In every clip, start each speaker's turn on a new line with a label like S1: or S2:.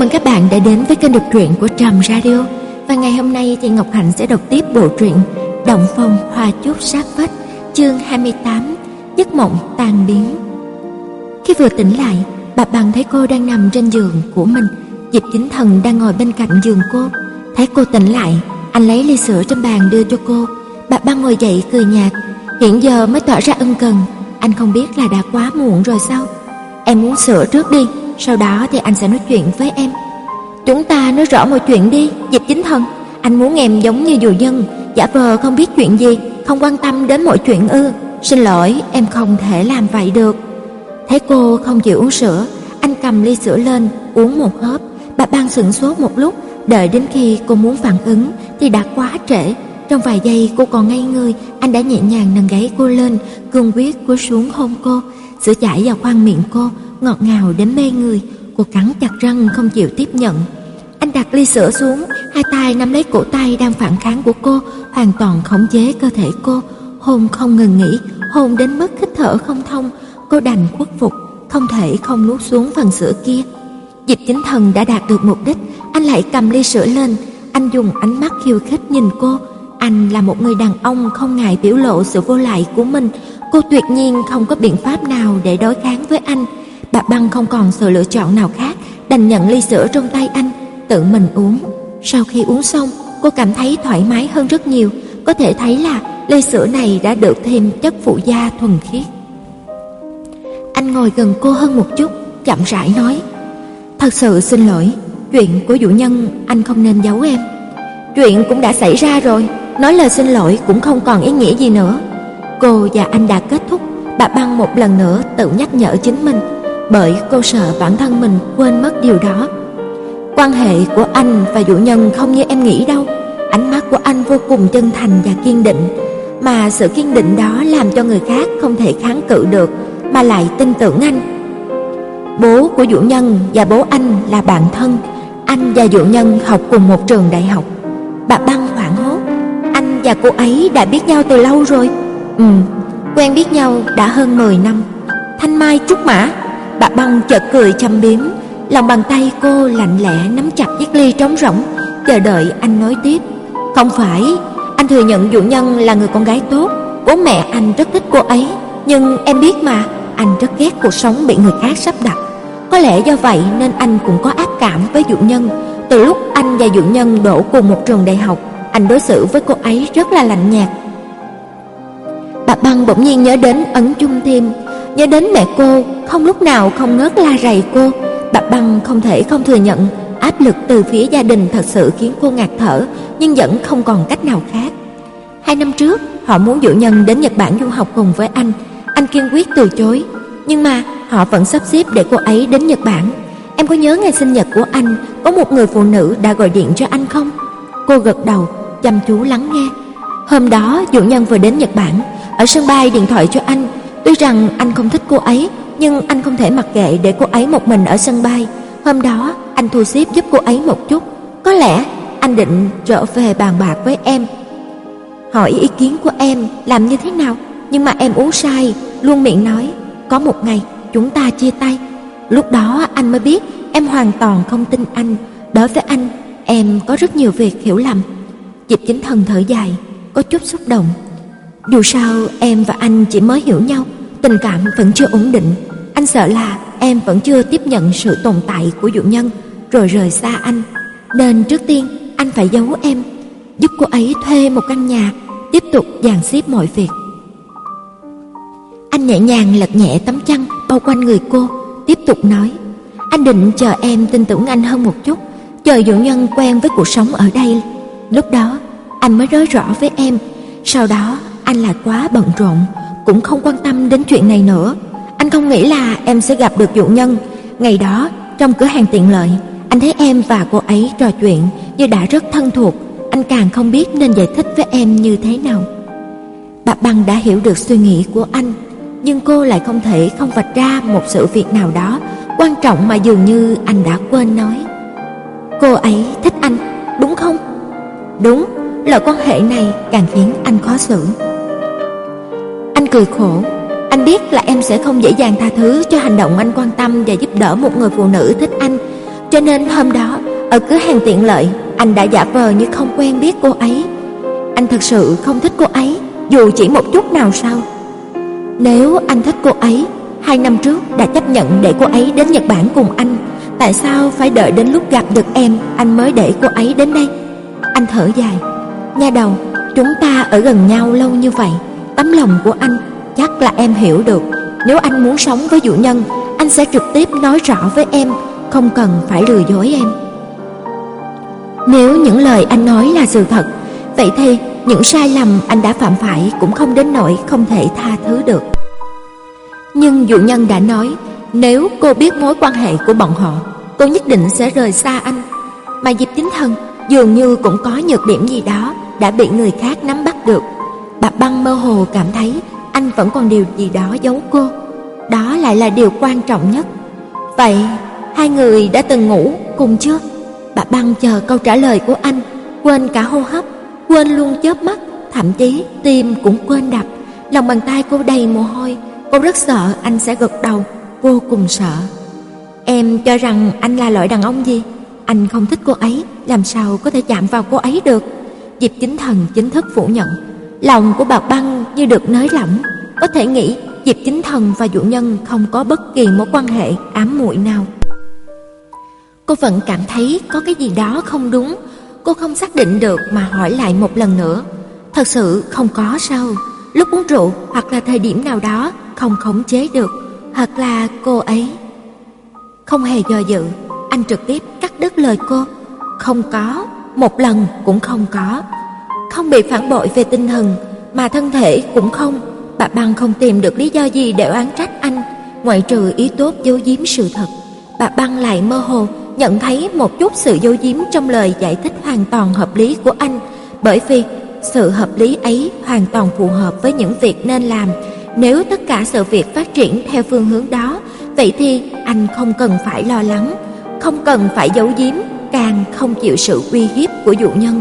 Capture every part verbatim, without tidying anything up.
S1: mừng các bạn đã đến với kênh đọc truyện của Trầm Radio. Và ngày hôm nay thì Ngọc Hạnh sẽ đọc tiếp bộ truyện Động Phòng Hoa Chốt Sát Vách, chương hai mươi tám, Giấc Mộng Tan Biến. Khi vừa tỉnh lại, bà Bằng thấy cô đang nằm trên giường của mình. Diệp Chính Thần đang ngồi bên cạnh giường cô. Thấy cô tỉnh lại, anh lấy ly sữa trên bàn đưa cho cô. Bà Bằng ngồi dậy cười nhạt, hiện giờ mới tỏ ra ân cần. Anh không biết là đã quá muộn rồi sao? Em uống sữa trước đi, sau đó thì anh sẽ nói chuyện với em. Chúng ta nói rõ mọi chuyện đi, Diệp Chính Thần. Anh muốn em giống như dụ nhân, giả vờ không biết chuyện gì, không quan tâm đến mọi chuyện ư? Xin lỗi, em không thể làm vậy được. Thấy cô không chịu uống sữa, anh cầm ly sữa lên uống một hớp. Bà Ban sững sốt một lúc, đợi đến khi cô muốn phản ứng thì đã quá trễ. Trong vài giây cô còn ngây người, anh đã nhẹ nhàng nâng gáy cô lên, cương quyết cúi xuống hôn cô. Sữa chảy vào khoang miệng cô, ngọt ngào đến mê người. Cô cắn chặt răng không chịu tiếp nhận. Anh đặt ly sữa xuống, hai tay nắm lấy cổ tay đang phản kháng của cô, hoàn toàn khống chế cơ thể cô, hôn không ngừng nghỉ, hôn đến mức hít thở không thông. Cô đành khuất phục, không thể không nuốt xuống phần sữa kia. Diệp Chính Thần đã đạt được mục đích, anh lại cầm ly sữa lên. Anh dùng ánh mắt khiêu khích nhìn cô. Anh là một người đàn ông không ngại biểu lộ sự vô lại của mình. Cô tuyệt nhiên không có biện pháp nào để đối kháng với anh. Bà Băng không còn sự lựa chọn nào khác, đành nhận ly sữa trong tay anh, tự mình uống. Sau khi uống xong, cô cảm thấy thoải mái hơn rất nhiều. Có thể thấy là ly sữa này đã được thêm chất phụ gia thuần khiết. Anh ngồi gần cô hơn một chút, chậm rãi nói: Thật sự xin lỗi, chuyện của dụ nhân anh không nên giấu em. Chuyện cũng đã xảy ra rồi, nói lời xin lỗi cũng không còn ý nghĩa gì nữa. Cô và anh đã kết thúc. Bà Băng một lần nữa tự nhắc nhở chính mình, bởi cô sợ bản thân mình quên mất điều đó. Quan hệ của anh và dụ nhân không như em nghĩ đâu. Ánh mắt của anh vô cùng chân thành và kiên định, mà sự kiên định đó làm cho người khác không thể kháng cự được, mà lại tin tưởng anh. Bố của dụ nhân và bố anh là bạn thân. Anh và dụ nhân học cùng một trường đại học. Bà Băng hoảng hốt: Anh và cô ấy đã biết nhau từ lâu rồi? Ừ, quen biết nhau đã hơn mười năm. Thanh mai trúc mã. Bà Băng chợt cười châm biếm. Lòng bàn tay cô lạnh lẽ nắm chặt chiếc ly trống rỗng, chờ đợi anh nói tiếp. Không phải, anh thừa nhận dụ nhân là người con gái tốt, bố mẹ anh rất thích cô ấy. Nhưng em biết mà, anh rất ghét cuộc sống bị người khác sắp đặt. Có lẽ do vậy nên anh cũng có ác cảm với dụ nhân. Từ lúc anh và dụ nhân đỗ cùng một trường đại học, anh đối xử với cô ấy rất là lạnh nhạt. Bà Băng bỗng nhiên nhớ đến Ấn Chung Thiêm, nhớ đến mẹ cô không lúc nào không ngớt la rầy cô. Bà Băng không thể không thừa nhận áp lực từ phía gia đình thật sự khiến cô ngạt thở, nhưng vẫn không còn cách nào khác. Hai năm trước, họ muốn dụ nhân đến Nhật Bản du học cùng với anh. Anh kiên quyết từ chối, nhưng mà họ vẫn sắp xếp để cô ấy đến Nhật Bản. Em có nhớ ngày sinh nhật của anh, có một người phụ nữ đã gọi điện cho anh không? Cô gật đầu, chăm chú lắng nghe. Hôm đó, dụ nhân vừa đến Nhật Bản, ở sân bay điện thoại cho anh. Tuy rằng anh không thích cô ấy, nhưng anh không thể mặc kệ để cô ấy một mình ở sân bay. Hôm đó, anh thu xếp giúp cô ấy một chút. Có lẽ anh định trở về bàn bạc với em, hỏi ý kiến của em làm như thế nào. Nhưng mà em uống say, luôn miệng nói có một ngày chúng ta chia tay. Lúc đó anh mới biết em hoàn toàn không tin anh. Đối với anh, em có rất nhiều việc hiểu lầm. Diệp Chính Thần thở dài, có chút xúc động. Dù sao em và anh chỉ mới hiểu nhau, tình cảm vẫn chưa ổn định. Anh sợ là em vẫn chưa tiếp nhận sự tồn tại của dụ nhân rồi rời xa anh, nên trước tiên anh phải giấu em, giúp cô ấy thuê một căn nhà, tiếp tục dàn xếp mọi việc. Anh nhẹ nhàng lật nhẹ tấm chăn bao quanh người cô, tiếp tục nói: Anh định chờ em tin tưởng anh hơn một chút, chờ dụ nhân quen với cuộc sống ở đây. Lúc đó anh mới nói rõ với em. Sau đó anh lại quá bận rộn, cũng không quan tâm đến chuyện này nữa. Anh không nghĩ là em sẽ gặp được dụ nhân. Ngày đó trong cửa hàng tiện lợi, anh thấy em và cô ấy trò chuyện như đã rất thân thuộc. Anh càng không biết nên giải thích với em như thế nào. Bà Băng đã hiểu được suy nghĩ của anh, nhưng cô lại không thể không vạch ra một sự việc nào đó quan trọng mà dường như anh đã quên nói. Cô ấy thích anh, đúng không? Đúng. Loại quan hệ này càng khiến anh khó xử. Anh cười khổ. Anh biết là em sẽ không dễ dàng tha thứ cho hành động anh quan tâm và giúp đỡ một người phụ nữ thích anh. Cho nên hôm đó ở cửa hàng tiện lợi, anh đã giả vờ như không quen biết cô ấy. Anh thực sự không thích cô ấy, dù chỉ một chút nào sao? Nếu anh thích cô ấy, hai năm trước đã chấp nhận để cô ấy đến Nhật Bản cùng anh, tại sao phải đợi đến lúc gặp được em anh mới để cô ấy đến đây? Anh thở dài. Nha đầu, chúng ta ở gần nhau lâu như vậy, tấm lòng của anh chắc là em hiểu được. Nếu anh muốn sống với Dụ Nhân, anh sẽ trực tiếp nói rõ với em, không cần phải lừa dối em. Nếu những lời anh nói là sự thật, vậy thì những sai lầm anh đã phạm phải cũng không đến nỗi không thể tha thứ được. Nhưng Dụ Nhân đã nói, nếu cô biết mối quan hệ của bọn họ, cô nhất định sẽ rời xa anh. Mà Diệp Chính Thần dường như cũng có nhược điểm gì đó đã bị người khác nắm bắt được. Bà Băng mơ hồ cảm thấy anh vẫn còn điều gì đó giấu cô. Đó lại là điều quan trọng nhất. Vậy hai người đã từng ngủ cùng chưa? Bà Băng chờ câu trả lời của anh, quên cả hô hấp, quên luôn chớp mắt, thậm chí tim cũng quên đập. Lòng bàn tay cô đầy mồ hôi. Cô rất sợ anh sẽ gật đầu, vô cùng sợ. Em cho rằng anh là loại đàn ông gì? Anh không thích cô ấy, làm sao có thể chạm vào cô ấy được? Diệp Chính Thần chính thức phủ nhận. Lòng của bà Băng như được nới lỏng. Có thể nghĩ Diệp Chính Thần và Dụ Nhân không có bất kỳ mối quan hệ ám muội nào. Cô vẫn cảm thấy có cái gì đó không đúng. Cô không xác định được mà hỏi lại một lần nữa. Thật sự không có sao? Lúc uống rượu hoặc là thời điểm nào đó không khống chế được, hoặc là cô ấy? Không hề do dự, anh trực tiếp cắt đứt lời cô. Không có, một lần cũng không có. Không bị phản bội về tinh thần, mà thân thể cũng không. Bà Băng không tìm được lý do gì để oán trách anh, ngoại trừ ý tốt giấu giếm sự thật. Bà Băng lại mơ hồ nhận thấy một chút sự giấu giếm trong lời giải thích hoàn toàn hợp lý của anh, bởi vì sự hợp lý ấy hoàn toàn phù hợp với những việc nên làm. Nếu tất cả sự việc phát triển theo phương hướng đó, vậy thì anh không cần phải lo lắng, không cần phải giấu giếm, càng không chịu sự uy hiếp của Dụ Nhân.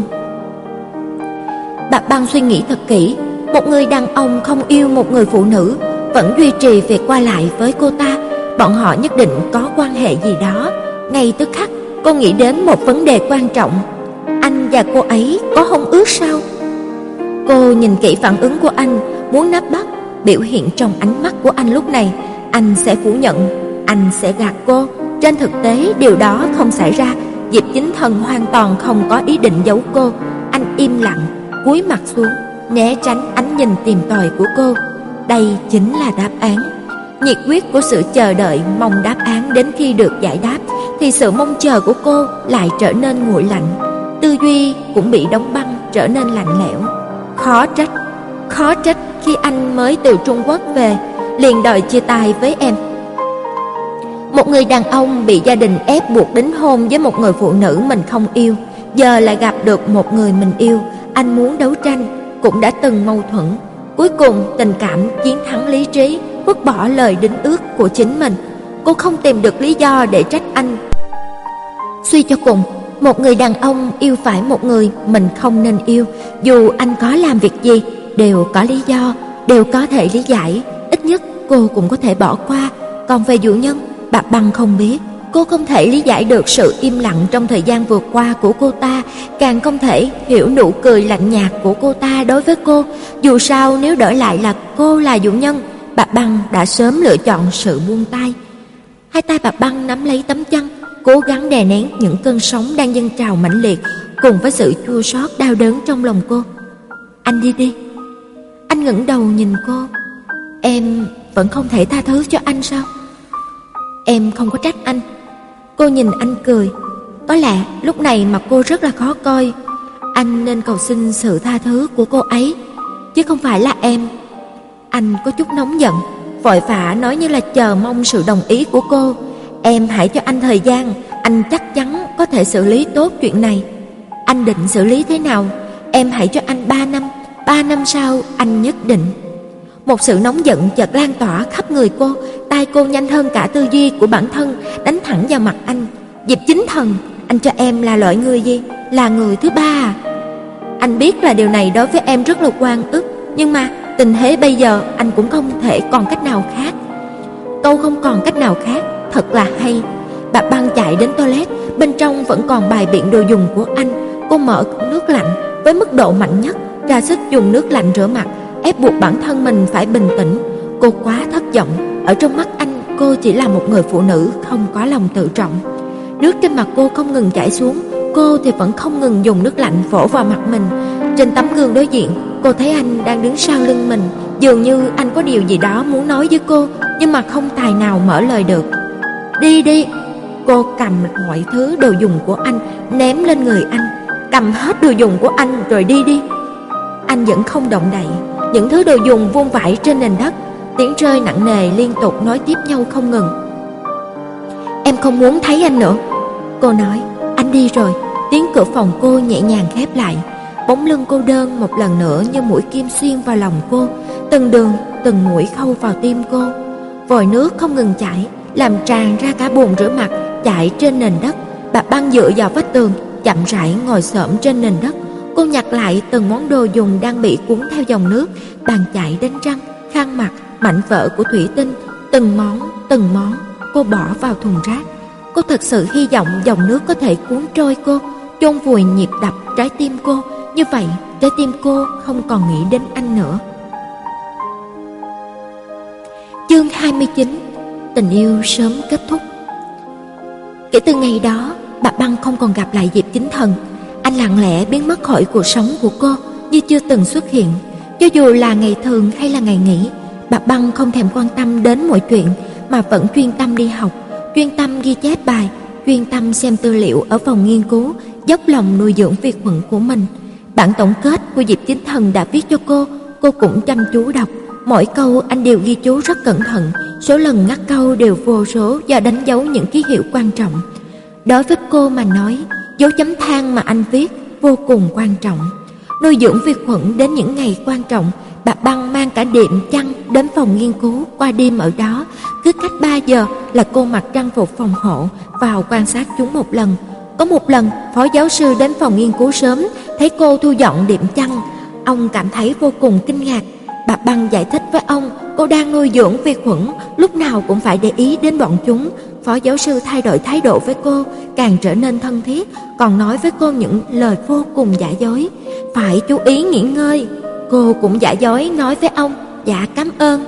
S1: Bà Băng suy nghĩ thật kỹ. Một người đàn ông không yêu một người phụ nữ, vẫn duy trì việc qua lại với cô ta, bọn họ nhất định có quan hệ gì đó. Ngay tức khắc, cô nghĩ đến một vấn đề quan trọng. Anh và cô ấy có hôn ước sao? Cô nhìn kỹ phản ứng của anh, muốn nắm bắt biểu hiện trong ánh mắt của anh lúc này. Anh sẽ phủ nhận, anh sẽ gạt cô. Trên thực tế điều đó không xảy ra. Diệp Chính Thần hoàn toàn không có ý định giấu cô. Anh im lặng, cúi mặt xuống, né tránh ánh nhìn tìm tòi của cô. Đây chính là đáp án. Nhiệt huyết của sự chờ đợi mong đáp án đến khi được giải đáp, thì sự mong chờ của cô lại trở nên nguội lạnh. Tư duy cũng bị đóng băng, trở nên lạnh lẽo. Khó trách, khó trách khi anh mới từ Trung Quốc về liền đòi chia tay với em. Một người đàn ông bị gia đình ép buộc đính hôn với một người phụ nữ mình không yêu, giờ lại gặp được một người mình yêu. Anh muốn đấu tranh, cũng đã từng mâu thuẫn. Cuối cùng tình cảm chiến thắng lý trí, vứt bỏ lời đính ước của chính mình. Cô không tìm được lý do để trách anh. Suy cho cùng, một người đàn ông yêu phải một người mình không nên yêu, dù anh có làm việc gì đều có lý do, đều có thể lý giải. Ít nhất cô cũng có thể bỏ qua. Còn về Dụ Nhân, bà Băng không biết. Cô không thể lý giải được sự im lặng trong thời gian vừa qua của cô ta, càng không thể hiểu nụ cười lạnh nhạt của cô ta đối với cô. Dù sao nếu đổi lại là cô là Dụ Nhân, bà Băng đã sớm lựa chọn sự buông tay. Hai tay bà Băng nắm lấy tấm chăn, cố gắng đè nén những cơn sóng đang dâng trào mãnh liệt, cùng với sự chua xót đau đớn trong lòng cô. Anh đi đi. Anh ngẩng đầu nhìn cô. Em vẫn không thể tha thứ cho anh sao? Em không có trách anh. Cô nhìn anh cười. Có lẽ lúc này mặt cô rất là khó coi. Anh nên cầu xin sự tha thứ của cô ấy, chứ không phải là em. Anh có chút nóng giận, vội vã nói như là chờ mong sự đồng ý của cô. Em hãy cho anh thời gian, anh chắc chắn có thể xử lý tốt chuyện này. Anh định xử lý thế nào? Em hãy cho anh ba năm, ba năm sau anh nhất định. Một sự nóng giận chợt lan tỏa khắp người cô, tay cô nhanh hơn cả tư duy của bản thân, đánh thẳng vào mặt anh. Diệp Chính Thần, anh cho em là loại người gì? Là người thứ ba à? Anh biết là điều này đối với em rất là oan ức, nhưng mà tình thế bây giờ anh cũng không thể còn cách nào khác. Câu không còn cách nào khác thật là hay. Bà Băng chạy đến toilet, bên trong vẫn còn bày biện đồ dùng của anh. Cô mở nước lạnh với mức độ mạnh nhất, ra sức dùng nước lạnh rửa mặt, ép buộc bản thân mình phải bình tĩnh. Cô quá thất vọng. Ở trong mắt anh, cô chỉ là một người phụ nữ không có lòng tự trọng. Nước trên mặt cô không ngừng chảy xuống, cô thì vẫn không ngừng dùng nước lạnh vỗ vào mặt mình. Trên tấm gương đối diện, cô thấy anh đang đứng sau lưng mình, dường như anh có điều gì đó muốn nói với cô, nhưng mà không tài nào mở lời được. Đi đi. Cô cầm mọi thứ đồ dùng của anh ném lên người anh. Cầm hết đồ dùng của anh rồi đi đi. Anh vẫn không động đậy. Những thứ đồ dùng vương vãi trên nền đất, tiếng rơi nặng nề liên tục nối tiếp nhau không ngừng. Em không muốn thấy anh nữa, cô nói. Anh đi rồi. Tiếng cửa phòng cô nhẹ nhàng khép lại. Bóng lưng cô đơn một lần nữa như mũi kim xuyên vào lòng cô, từng đường từng mũi khâu vào tim cô. Vòi nước không ngừng chảy, làm tràn ra cả bồn rửa mặt chảy trên nền đất. Bà Băng dựa vào vách tường, chậm rãi ngồi xổm trên nền đất. Cô nhặt lại từng món đồ dùng đang bị cuốn theo dòng nước, bàn chải đánh răng, khăn mặt, mảnh vỡ của thủy tinh, từng món từng món cô bỏ vào thùng rác. Cô thật sự hy vọng dòng nước có thể cuốn trôi cô, chôn vùi nhịp đập trái tim cô. Như vậy, trái tim cô không còn nghĩ đến anh nữa. Chương hai mươi chín. Tình yêu sớm kết thúc. Kể từ ngày đó, bà Băng không còn gặp lại Diệp Chính Thần. Anh lặng lẽ biến mất khỏi cuộc sống của cô như chưa từng xuất hiện. Cho dù là ngày thường hay là ngày nghỉ, bà Băng không thèm quan tâm đến mọi chuyện, mà vẫn chuyên tâm đi học, chuyên tâm ghi chép bài, chuyên tâm xem tư liệu ở phòng nghiên cứu, dốc lòng nuôi dưỡng vi khuẩn của mình. Bản tổng kết của Diệp Chính Thần đã viết cho cô, cô cũng chăm chú đọc. Mỗi câu anh đều ghi chú rất cẩn thận, số lần ngắt câu đều vô số do đánh dấu những ký hiệu quan trọng. Đối với cô mà nói, dấu chấm than mà anh viết vô cùng quan trọng. Nuôi dưỡng vi khuẩn đến những ngày quan trọng, bà Băng mang cả đệm chăn đến phòng nghiên cứu qua đêm ở đó. Cứ cách ba giờ là cô mặc trang phục phòng hộ vào quan sát chúng một lần. Có một lần, phó giáo sư đến phòng nghiên cứu sớm, thấy cô thu dọn đệm chăn. Ông cảm thấy vô cùng kinh ngạc. Bà Băng giải thích với ông, cô đang nuôi dưỡng vi khuẩn, lúc nào cũng phải để ý đến bọn chúng. Phó giáo sư thay đổi thái độ với cô, càng trở nên thân thiết, còn nói với cô những lời vô cùng giả dối. Phải chú ý nghỉ ngơi. Cô cũng giả dối nói với ông, dạ cảm ơn.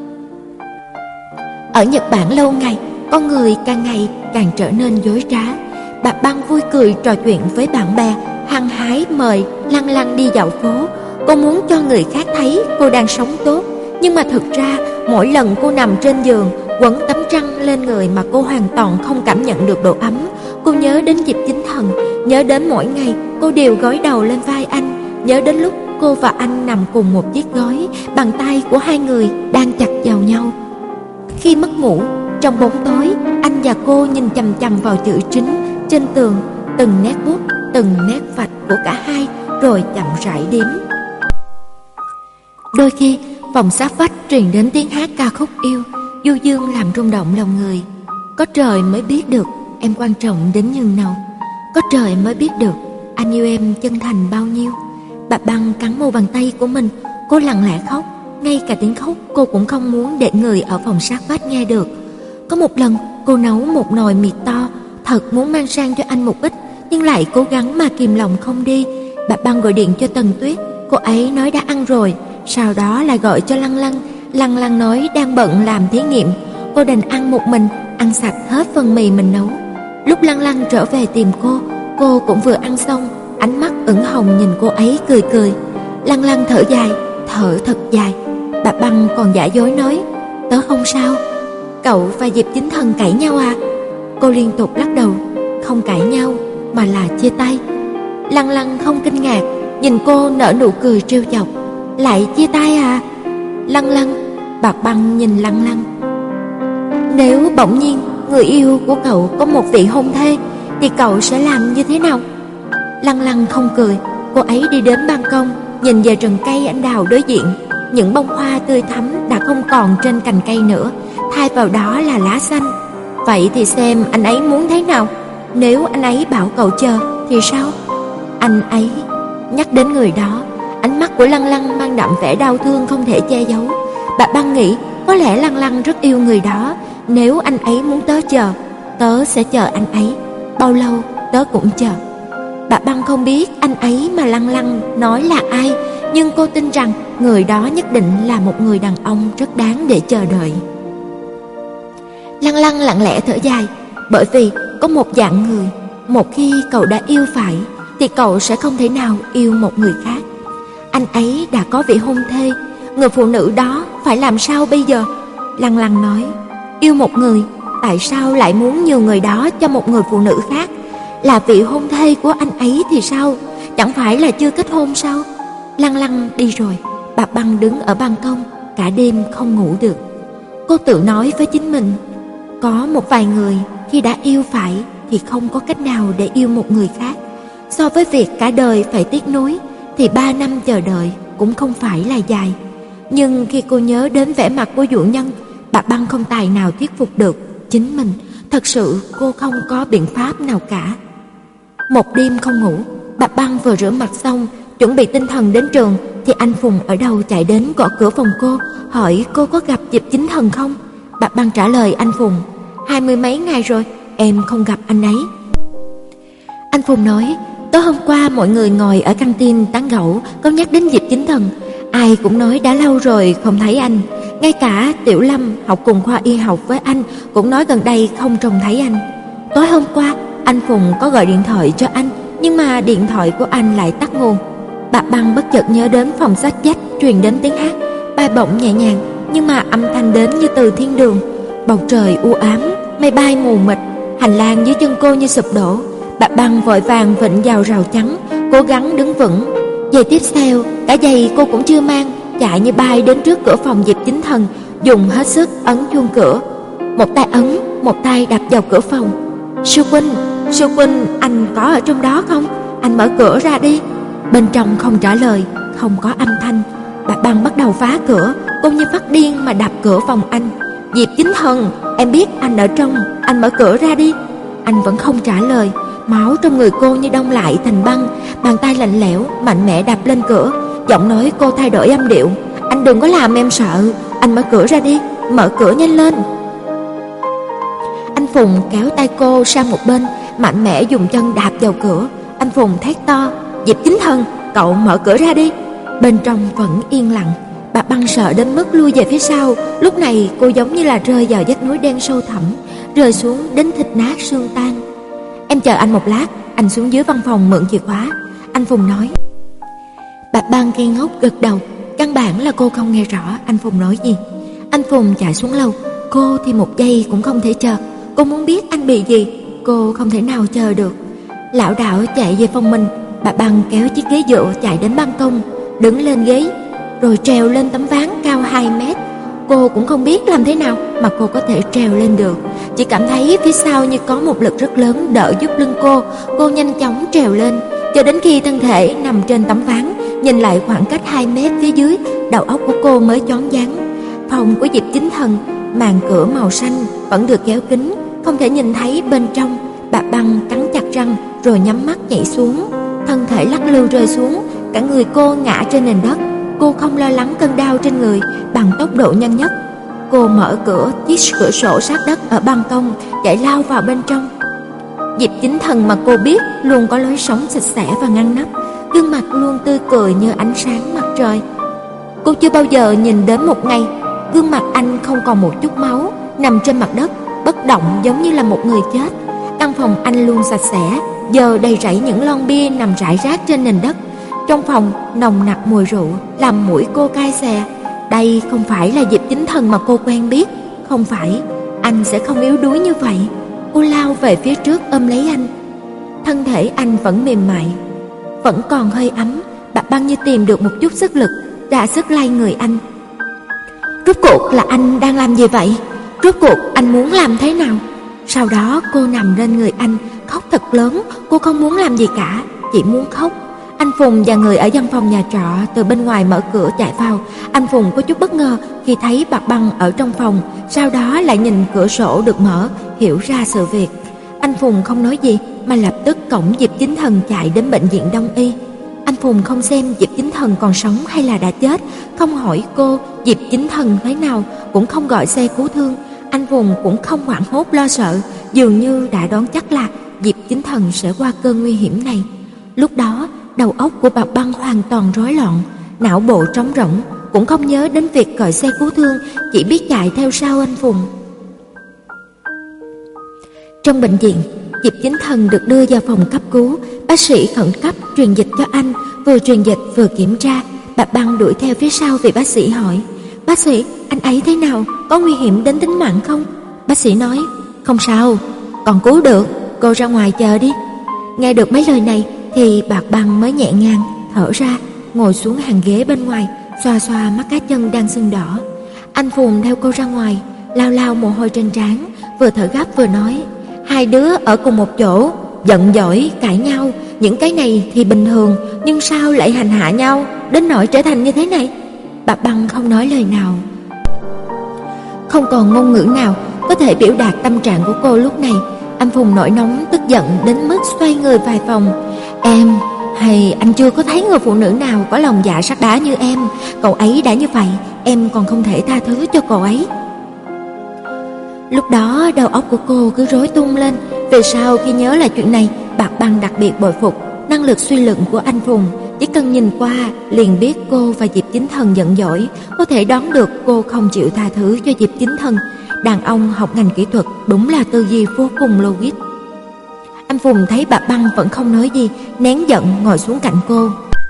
S1: Ở Nhật Bản lâu ngày, con người càng ngày càng trở nên dối trá. Bà Băng vui cười trò chuyện với bạn bè, hăng hái mời Lăng Lăng đi dạo phố. Cô muốn cho người khác thấy cô đang sống tốt, nhưng mà thực ra mỗi lần cô nằm trên giường quấn tấm chăn lên người mà cô hoàn toàn không cảm nhận được độ ấm. Cô nhớ đến Diệp Chính Thần, nhớ đến mỗi ngày cô đều gối đầu lên vai anh, nhớ đến lúc cô và anh nằm cùng một chiếc gối, bàn tay của hai người đang chặt vào nhau. Khi mất ngủ, trong bóng tối, anh và cô nhìn chằm chằm vào chữ chính trên tường, từng nét bút, từng nét vạch của cả hai, rồi chậm rãi đếm. Đôi khi, phòng sát vách truyền đến tiếng hát ca khúc yêu, du dương làm rung động lòng người. Có trời mới biết được em quan trọng đến nhường nào. Có trời mới biết được anh yêu em chân thành bao nhiêu. Bà Băng cắn môi bàn tay của mình, cô lặng lẽ khóc. Ngay cả tiếng khóc cô cũng không muốn để người ở phòng sát vách nghe được. Có một lần cô nấu một nồi mì to, thật muốn mang sang cho anh một ít, nhưng lại cố gắng mà kìm lòng không đi. Bà Băng gọi điện cho Tần Tuyết, cô ấy nói đã ăn rồi. Sau đó lại gọi cho Lăng Lăng. Lăng Lăng nói đang bận làm thí nghiệm. Cô đành ăn một mình, ăn sạch hết phần mì mình nấu. Lúc Lăng Lăng trở về tìm cô, cô cũng vừa ăn xong, ánh mắt ửng hồng nhìn cô ấy cười cười. Lăng Lăng thở dài, thở thật dài. Bà Băng còn giả dối nói, tớ không sao. Cậu và Diệp Chính Thần cãi nhau à? Cô liên tục lắc đầu, không cãi nhau mà là chia tay. Lăng Lăng không kinh ngạc, nhìn cô nở nụ cười trêu chọc. Lại chia tay à? Lăng Lăng. Bà Băng nhìn Lăng Lăng. Nếu bỗng nhiên người yêu của cậu có một vị hôn thê thì cậu sẽ làm như thế nào? Lăng Lăng không cười. Cô ấy đi đến ban công, nhìn về rừng cây anh đào đối diện. Những bông hoa tươi thắm đã không còn trên cành cây nữa, thay vào đó là lá xanh. Vậy thì xem anh ấy muốn thế nào. Nếu anh ấy bảo cậu chờ thì sao? Anh ấy. Nhắc đến người đó, ánh mắt của Lăng Lăng mang đậm vẻ đau thương không thể che giấu. Bà Băng nghĩ có lẽ Lăng Lăng rất yêu người đó. Nếu anh ấy muốn tớ chờ, tớ sẽ chờ anh ấy. bao lâu tớ cũng chờ. Bà Băng không biết anh ấy mà Lăng Lăng nói là ai, nhưng cô tin rằng người đó nhất định là một người đàn ông rất đáng để chờ đợi. Lăng Lăng lặng lẽ thở dài, bởi vì có một dạng người, một khi cậu đã yêu phải thì cậu sẽ không thể nào yêu một người khác. Anh ấy đã có vị hôn thê, người phụ nữ đó phải làm sao bây giờ? Lăng Lăng nói, yêu một người, tại sao lại muốn nhường người đó cho một người phụ nữ khác? Là vị hôn thê của anh ấy thì sao? Chẳng phải là chưa kết hôn sao? Lăng Lăng đi rồi, bà Băng đứng ở ban công, cả đêm không ngủ được. Cô tự nói với chính mình, có một vài người khi đã yêu phải thì không có cách nào để yêu một người khác. So với việc cả đời phải tiếc nuối thì ba năm chờ đợi cũng không phải là dài. Nhưng khi cô nhớ đến vẻ mặt của dụ nhân, bà Băng không tài nào thuyết phục được chính mình. Thật sự cô không có biện pháp nào cả. Một đêm không ngủ, bà Băng vừa rửa mặt xong, chuẩn bị tinh thần đến trường thì anh Phùng ở đâu chạy đến gõ cửa phòng cô, hỏi cô có gặp Diệp Chính Thần không. Bà Băng trả lời anh Phùng, hai mươi mấy ngày rồi em không gặp anh ấy. Anh Phùng nói, tối hôm qua mọi người ngồi ở căng tin tán gẫu, có nhắc đến Diệp Chính Thần, ai cũng nói đã lâu rồi không thấy anh. Ngay cả Tiểu Lâm học cùng khoa y học với anh cũng nói gần đây không trông thấy anh. Tối hôm qua anh Phùng có gọi điện thoại cho anh, nhưng mà điện thoại của anh lại tắt nguồn. Bà Băng bất chợt nhớ đến phòng sách dách truyền đến tiếng hát, bay bổng nhẹ nhàng, nhưng mà âm thanh đến như từ thiên đường. Bầu trời u ám, mây bay mù mịt, hành lang dưới chân cô như sụp đổ. Bà Băng vội vàng vịn vào rào chắn, cố gắng đứng vững. Giây tiếp theo, cả giày cô cũng chưa mang, chạy như bay đến trước cửa phòng Diệp Chính Thần, dùng hết sức ấn chuông cửa. Một tay ấn, một tay đập vào cửa phòng. Sư huynh, sư huynh, anh có ở trong đó không? Anh mở cửa ra đi. Bên trong không trả lời, không có âm thanh. Bà Băng bắt đầu phá cửa, cô như phát điên mà đập cửa phòng anh. Diệp Chính Thần, em biết anh ở trong, anh mở cửa ra đi. Anh vẫn không trả lời. Máu trong người cô như đông lại thành băng, bàn tay lạnh lẽo mạnh mẽ đập lên cửa. Giọng nói cô thay đổi âm điệu, anh đừng có làm em sợ, anh mở cửa ra đi, mở cửa nhanh lên. Anh Phùng kéo tay cô sang một bên, mạnh mẽ dùng chân đạp vào cửa. Anh Phùng thét to, Diệp Chính Thần, cậu mở cửa ra đi. Bên trong vẫn yên lặng. Bà Băng sợ đến mức lui về phía sau. Lúc này cô giống như là rơi vào vách núi đen sâu thẳm, rơi xuống đến thịt nát xương tan. Em chờ anh một lát, anh xuống dưới văn phòng mượn chìa khóa, anh Phùng nói. Bà Băng ngây ngốc gật đầu, căn bản là cô không nghe rõ anh Phùng nói gì. Anh Phùng chạy xuống lầu, cô thì một giây cũng không thể chờ. Cô muốn biết anh bị gì, cô không thể nào chờ được. Lảo đảo chạy về phòng mình, bà Băng kéo chiếc ghế dựa chạy đến ban công, đứng lên ghế, rồi trèo lên tấm ván cao hai mét. Cô cũng không biết làm thế nào mà cô có thể trèo lên được, chỉ cảm thấy phía sau như có một lực rất lớn đỡ giúp lưng cô. Cô nhanh chóng trèo lên, cho đến khi thân thể nằm trên tấm ván, nhìn lại khoảng cách hai mét phía dưới, đầu óc của cô mới choáng váng. Phòng của Diệp Chính Thần, màn cửa màu xanh vẫn được kéo kín, không thể nhìn thấy bên trong. Bà Băng cắn chặt răng rồi nhắm mắt nhảy xuống, thân thể lắc lư rơi xuống, cả người cô ngã trên nền đất. Cô không lo lắng cơn đau trên người, bằng tốc độ nhanh nhất. Cô mở cửa chiếc cửa sổ sát đất ở ban công, chạy lao vào bên trong. Diệp Chính Thần mà cô biết luôn có lối sống sạch sẽ và ngăn nắp, gương mặt luôn tươi cười như ánh sáng mặt trời. Cô chưa bao giờ nhìn đến một ngày gương mặt anh không còn một chút máu, nằm trên mặt đất bất động giống như là một người chết. Căn phòng anh luôn sạch sẽ, giờ đầy rẫy những lon bia nằm rải rác trên nền đất. Trong phòng nồng nặc mùi rượu làm mũi cô cay xè. Đây không phải là Diệp Chính Thần mà cô quen biết, không phải, anh sẽ không yếu đuối như vậy. Cô lao về phía trước ôm lấy anh. Thân thể anh vẫn mềm mại, vẫn còn hơi ấm. Bà Băng như tìm được một chút sức lực, ra sức lay người anh. Rốt cuộc là anh đang làm gì vậy? Rốt cuộc anh muốn làm thế nào? Sau đó cô nằm lên người anh, khóc thật lớn. Cô không muốn làm gì cả, chỉ muốn khóc. Anh Phùng và người ở văn phòng nhà trọ từ bên ngoài mở cửa chạy vào. Anh Phùng có chút bất ngờ khi thấy bà Băng ở trong phòng, sau đó lại nhìn cửa sổ được mở, hiểu ra sự việc. Anh Phùng không nói gì mà lập tức cõng Diệp Chính Thần chạy đến bệnh viện Đông y. Anh Phùng không xem Diệp Chính Thần còn sống hay là đã chết, không hỏi cô Diệp Chính Thần thế nào, cũng không gọi xe cứu thương. Anh Phùng cũng không hoảng hốt lo sợ, dường như đã đoán chắc là Diệp Chính Thần sẽ qua cơn nguy hiểm này. Lúc đó, đầu óc của bà Băng hoàn toàn rối loạn, não bộ trống rỗng, cũng không nhớ đến việc gọi xe cứu thương, chỉ biết chạy theo sau anh Phùng. Trong bệnh viện, Diệp Chính Thần được đưa vào phòng cấp cứu. Bác sĩ khẩn cấp truyền dịch cho anh, vừa truyền dịch vừa kiểm tra. Bà Băng đuổi theo phía sau vì bác sĩ hỏi: "Bác sĩ, anh ấy thế nào? Có nguy hiểm đến tính mạng không?" Bác sĩ nói: "Không sao, còn cứu được, cô ra ngoài chờ đi." Nghe được mấy lời này thì bà Băng mới nhẹ nhàng thở ra, ngồi xuống hàng ghế bên ngoài, xoa xoa mắt cá chân đang sưng đỏ. Anh Phùng theo cô ra ngoài, lau lau mồ hôi trên trán, vừa thở gấp vừa nói: "Hai đứa ở cùng một chỗ, giận dỗi, cãi nhau, những cái này thì bình thường, nhưng sao lại hành hạ nhau, đến nỗi trở thành như thế này?" Bà Băng không nói lời nào, không còn ngôn ngữ nào có thể biểu đạt tâm trạng của cô lúc này. Anh Phùng nổi nóng tức giận đến mức xoay người vài vòng. "Em, hay anh chưa có thấy người phụ nữ nào có lòng dạ sắt đá như em. Cậu ấy đã như vậy, em còn không thể tha thứ cho cậu ấy." Lúc đó đầu óc của cô cứ rối tung lên. Về sau khi nhớ lại chuyện này, bà Băng đặc biệt bội phục năng lực suy luận của anh Phùng. Chỉ cần nhìn qua liền biết cô và Diệp Chính Thần giận dỗi, có thể đoán được cô không chịu tha thứ cho Diệp Chính Thần. Đàn ông học ngành kỹ thuật đúng là tư duy vô cùng logic. Anh Phùng thấy bà Băng vẫn không nói gì, nén giận ngồi xuống cạnh cô.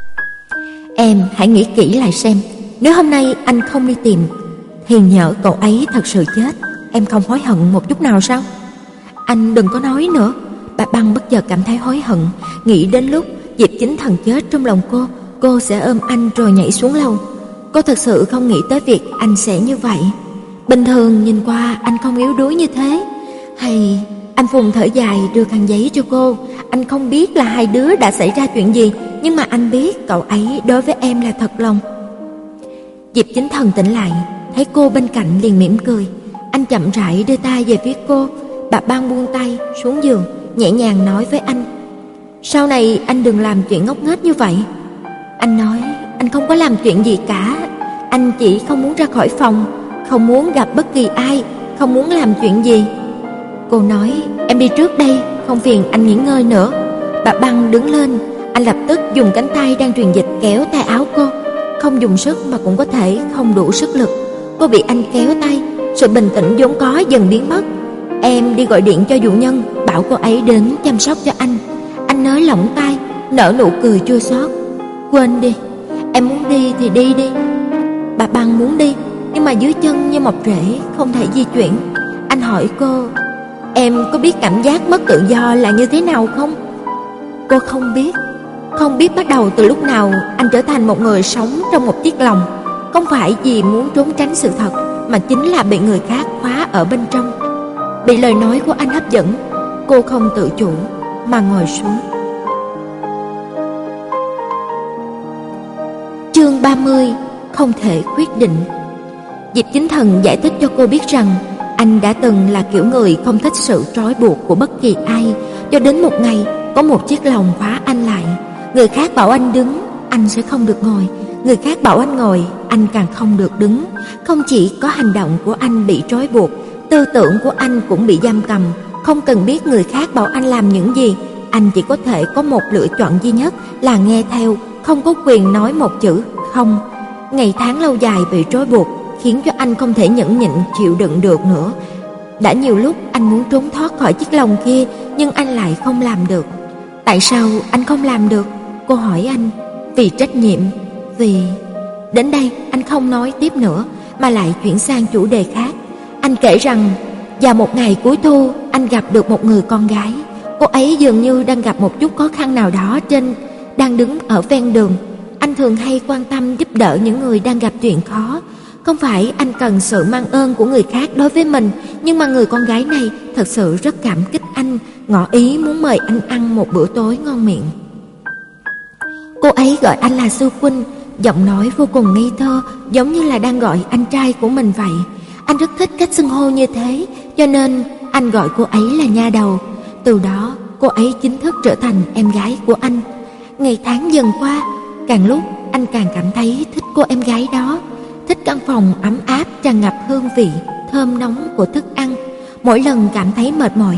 S1: "Em hãy nghĩ kỹ lại xem, nếu hôm nay anh không đi tìm thì nhỡ cậu ấy thật sự chết, em không hối hận một chút nào sao?" "Anh đừng có nói nữa." Bà Băng bất chợt cảm thấy hối hận, nghĩ đến lúc Diệp Chính Thần chết trong lòng cô, cô sẽ ôm anh rồi nhảy xuống lầu. Cô thật sự không nghĩ tới việc anh sẽ như vậy. Bình thường nhìn qua anh không yếu đuối như thế. Hay... Anh Phùng thở dài đưa khăn giấy cho cô. Anh không biết là hai đứa đã xảy ra chuyện gì, nhưng mà anh biết cậu ấy đối với em là thật lòng. Diệp Chính Thần tỉnh lại, thấy cô bên cạnh liền mỉm cười. Anh chậm rãi đưa tay về phía cô. Bà Băng buông tay xuống giường, nhẹ nhàng nói với anh: "Sau này anh đừng làm chuyện ngốc nghếch như vậy." Anh nói: "Anh không có làm chuyện gì cả. Anh chỉ không muốn ra khỏi phòng, không muốn gặp bất kỳ ai, không muốn làm chuyện gì." Cô nói: "Em đi trước đây, không phiền anh nghỉ ngơi nữa." Bà Băng đứng lên. Anh lập tức dùng cánh tay đang truyền dịch kéo tay áo cô. Không dùng sức mà cũng có thể không đủ sức lực. Cô bị anh kéo tay, sự bình tĩnh vốn có dần biến mất. "Em đi gọi điện cho dụ nhân, bảo cô ấy đến chăm sóc cho anh." Anh nới lỏng tay, nở nụ cười chua xót. "Quên đi, em muốn đi thì đi đi." Bà Băng muốn đi, nhưng mà dưới chân như một rễ không thể di chuyển. Anh hỏi cô: "Em có biết cảm giác mất tự do là như thế nào không?" Cô không biết. Không biết bắt đầu từ lúc nào anh trở thành một người sống trong một chiếc lồng. Không phải vì muốn trốn tránh sự thật, mà chính là bị người khác khóa ở bên trong. Bị lời nói của anh hấp dẫn, cô không tự chủ mà ngồi xuống. Chương ba mươi. Không thể quyết định. Diệp Chính Thần giải thích cho cô biết rằng anh đã từng là kiểu người không thích sự trói buộc của bất kỳ ai, cho đến một ngày có một chiếc lồng khóa anh lại. Người khác bảo anh đứng, anh sẽ không được ngồi. Người khác bảo anh ngồi, anh càng không được đứng. Không chỉ có hành động của anh bị trói buộc, tư tưởng của anh cũng bị giam cầm. Không cần biết người khác bảo anh làm những gì, anh chỉ có thể có một lựa chọn duy nhất là nghe theo, không có quyền nói một chữ không. Ngày tháng lâu dài bị trói buộc khiến cho anh không thể nhẫn nhịn chịu đựng được nữa. Đã nhiều lúc anh muốn trốn thoát khỏi chiếc lồng kia, nhưng anh lại không làm được. Tại sao anh không làm được? Cô hỏi anh. Vì trách nhiệm, vì... Đến đây anh không nói tiếp nữa, mà lại chuyển sang chủ đề khác. Anh kể rằng vào một ngày cuối thu, anh gặp được một người con gái. Cô ấy dường như đang gặp một chút khó khăn nào đó trên đang đứng ở ven đường. Anh thường hay quan tâm giúp đỡ những người đang gặp chuyện khó. Không phải anh cần sự mang ơn của người khác đối với mình, nhưng mà người con gái này thật sự rất cảm kích anh, ngỏ ý muốn mời anh ăn một bữa tối ngon miệng. Cô ấy gọi anh là sư huynh, giọng nói vô cùng ngây thơ, giống như là đang gọi anh trai của mình vậy. Anh rất thích cách xưng hô như thế, cho nên anh gọi cô ấy là nha đầu. Từ đó, cô ấy chính thức trở thành em gái của anh. Ngày tháng dần qua, càng lúc anh càng cảm thấy thích cô em gái đó, thích căn phòng ấm áp tràn ngập hương vị thơm nóng của thức ăn. Mỗi lần cảm thấy mệt mỏi,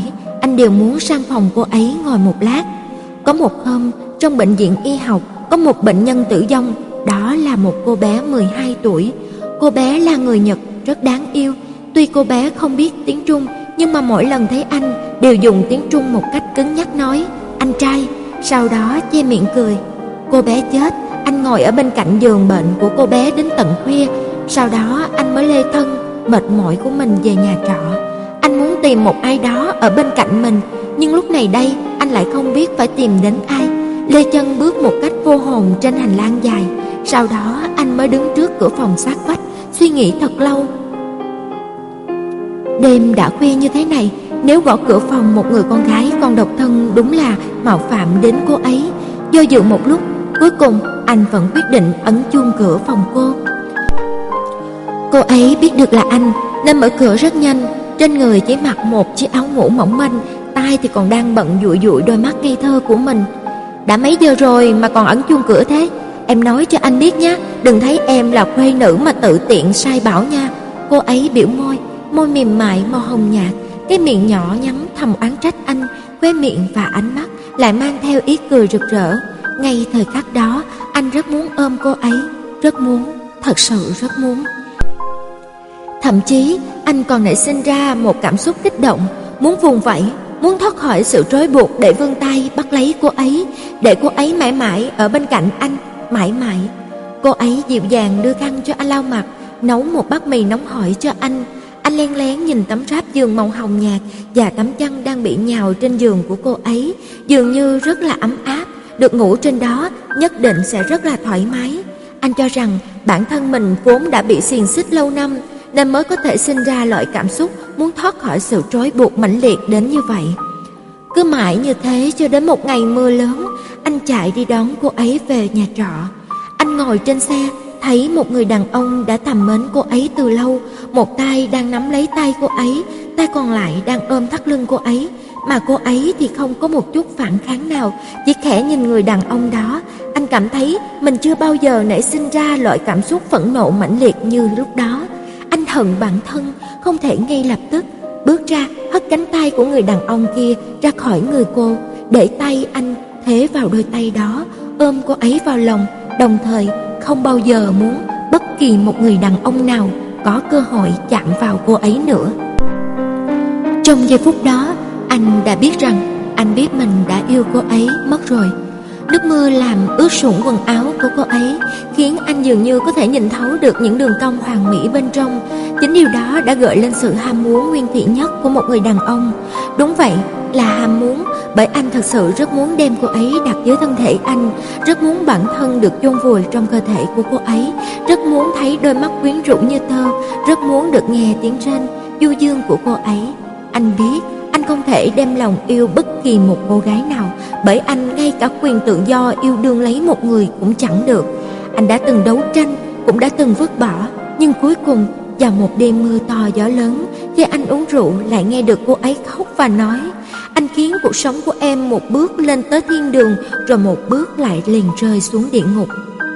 S1: anh đều muốn sang phòng cô ấy ngồi một lát. Có một hôm, trong bệnh viện y học, có một bệnh nhân tử vong, đó là một cô bé mười hai tuổi. Cô bé là người Nhật, rất đáng yêu. Tuy cô bé không biết tiếng Trung, nhưng mà mỗi lần thấy anh đều dùng tiếng Trung một cách cứng nhắc nói anh trai, sau đó che miệng cười. Cô bé chết, anh ngồi ở bên cạnh giường bệnh của cô bé đến tận khuya. Sau đó anh mới lê thân mệt mỏi của mình về nhà trọ. Anh muốn tìm một ai đó ở bên cạnh mình, nhưng lúc này đây anh lại không biết phải tìm đến ai. Lê chân bước một cách vô hồn trên hành lang dài. Sau đó anh mới đứng trước cửa phòng sát vách, suy nghĩ thật lâu. Đêm đã khuya như thế này, nếu gõ cửa phòng một người con gái còn độc thân đúng là mạo phạm đến cô ấy. Do dự một lúc, cuối cùng anh vẫn quyết định ấn chuông cửa phòng cô. Cô ấy biết được là anh nên mở cửa rất nhanh. Trên người chỉ mặc một chiếc áo ngủ mỏng manh, tay thì còn đang bận dụi dụi đôi mắt ngây thơ của mình. Đã mấy giờ rồi mà còn ấn chuông cửa thế? Em nói cho anh biết nhé, đừng thấy em là khuê nữ mà tự tiện sai bảo nha. Cô ấy biểu môi, môi mềm mại màu hồng nhạt, cái miệng nhỏ nhắn thầm oán trách anh, khóe miệng và ánh mắt lại mang theo ý cười rực rỡ. Ngay thời khắc đó, anh rất muốn ôm cô ấy, rất muốn, thật sự rất muốn. Thậm chí, anh còn nảy sinh ra một cảm xúc kích động, muốn vùng vẫy, muốn thoát khỏi sự trói buộc để vươn tay bắt lấy cô ấy, để cô ấy mãi mãi ở bên cạnh anh, mãi mãi. Cô ấy dịu dàng đưa khăn cho anh lau mặt, nấu một bát mì nóng hổi cho anh. Anh lén lén nhìn tấm ráp giường màu hồng nhạt và tấm chăn đang bị nhào trên giường của cô ấy, dường như rất là ấm áp, được ngủ trên đó nhất định sẽ rất là thoải mái. Anh cho rằng bản thân mình vốn đã bị xiềng xích lâu năm, nên mới có thể sinh ra loại cảm xúc muốn thoát khỏi sự trói buộc mãnh liệt đến như vậy. Cứ mãi như thế cho đến một ngày mưa lớn, anh chạy đi đón cô ấy về nhà trọ. Anh ngồi trên xe, thấy một người đàn ông đã thầm mến cô ấy từ lâu, một tay đang nắm lấy tay cô ấy, tay còn lại đang ôm thắt lưng cô ấy, mà cô ấy thì không có một chút phản kháng nào, chỉ khẽ nhìn người đàn ông đó. Anh cảm thấy mình chưa bao giờ nảy sinh ra loại cảm xúc phẫn nộ mãnh liệt như lúc đó. Anh hận bản thân không thể ngay lập tức bước ra hất cánh tay của người đàn ông kia ra khỏi người cô, để tay anh thế vào đôi tay đó, ôm cô ấy vào lòng, đồng thời không bao giờ muốn bất kỳ một người đàn ông nào có cơ hội chạm vào cô ấy nữa. Trong giây phút đó, anh đã biết rằng anh biết mình đã yêu cô ấy mất rồi. Nước mưa làm ướt sũng quần áo của cô ấy, khiến anh dường như có thể nhìn thấu được những đường cong hoàn mỹ bên trong. Chính điều đó đã gợi lên sự ham muốn nguyên thủy nhất của một người đàn ông. Đúng vậy, là ham muốn, bởi anh thật sự rất muốn đem cô ấy đặt dưới thân thể anh, rất muốn bản thân được chôn vùi trong cơ thể của cô ấy, rất muốn thấy đôi mắt quyến rũ như tơ, rất muốn được nghe tiếng rên du dương của cô ấy. Anh biết anh không thể đem lòng yêu bất kỳ một cô gái nào, bởi anh ngay cả quyền tự do yêu đương lấy một người cũng chẳng được. Anh đã từng đấu tranh, cũng đã từng vứt bỏ, nhưng cuối cùng vào một đêm mưa to gió lớn, khi anh uống rượu lại nghe được cô ấy khóc và nói: anh khiến cuộc sống của em một bước lên tới thiên đường, rồi một bước lại liền rơi xuống địa ngục.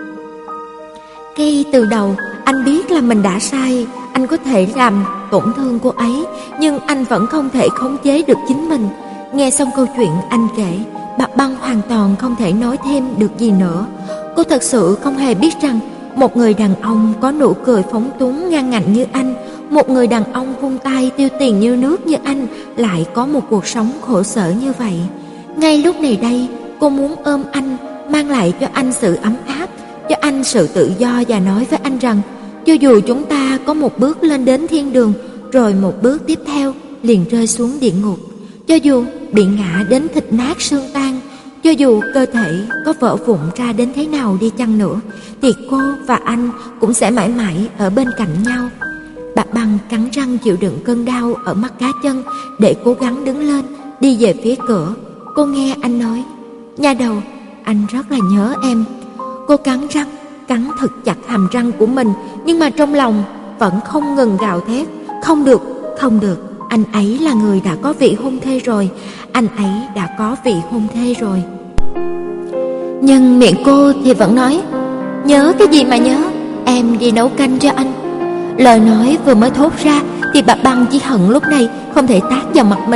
S1: Ngay từ đầu anh biết là mình đã sai, anh có thể làm tổn thương cô ấy, nhưng anh vẫn không thể khống chế được chính mình. Nghe xong câu chuyện anh kể, bà Băng hoàn toàn không thể nói thêm được gì nữa. Cô thật sự không hề biết rằng một người đàn ông có nụ cười phóng túng ngang ngạnh như anh, một người đàn ông vung tay tiêu tiền như nước như anh, lại có một cuộc sống khổ sở như vậy. Ngay lúc này đây, cô muốn ôm anh, mang lại cho anh sự ấm áp, cho anh sự tự do, và nói với anh rằng cho dù chúng ta có một bước lên đến thiên đường, rồi một bước tiếp theo liền rơi xuống địa ngục, cho dù bị ngã đến thịt nát xương tan, cho dù cơ thể có vỡ vụn ra đến thế nào đi chăng nữa, thì cô và anh cũng sẽ mãi mãi ở bên cạnh nhau. Bà Băng cắn răng chịu đựng cơn đau ở mắt cá chân để cố gắng đứng lên, đi về phía cửa. Cô nghe anh nói: nha đầu, anh rất là nhớ em. Cô cắn răng, cắn thật chặt hàm răng của mình, nhưng mà trong lòng vẫn không ngừng gào thét: không được, không được, anh ấy là người đã có vị hôn thê rồi, anh ấy đã có vị hôn thê rồi. Nhưng miệng cô thì vẫn nói: nhớ cái gì mà nhớ, em đi nấu canh cho anh. Lời nói vừa mới thốt ra thì bà Băng chỉ hận lúc này không thể tát vào mặt mình,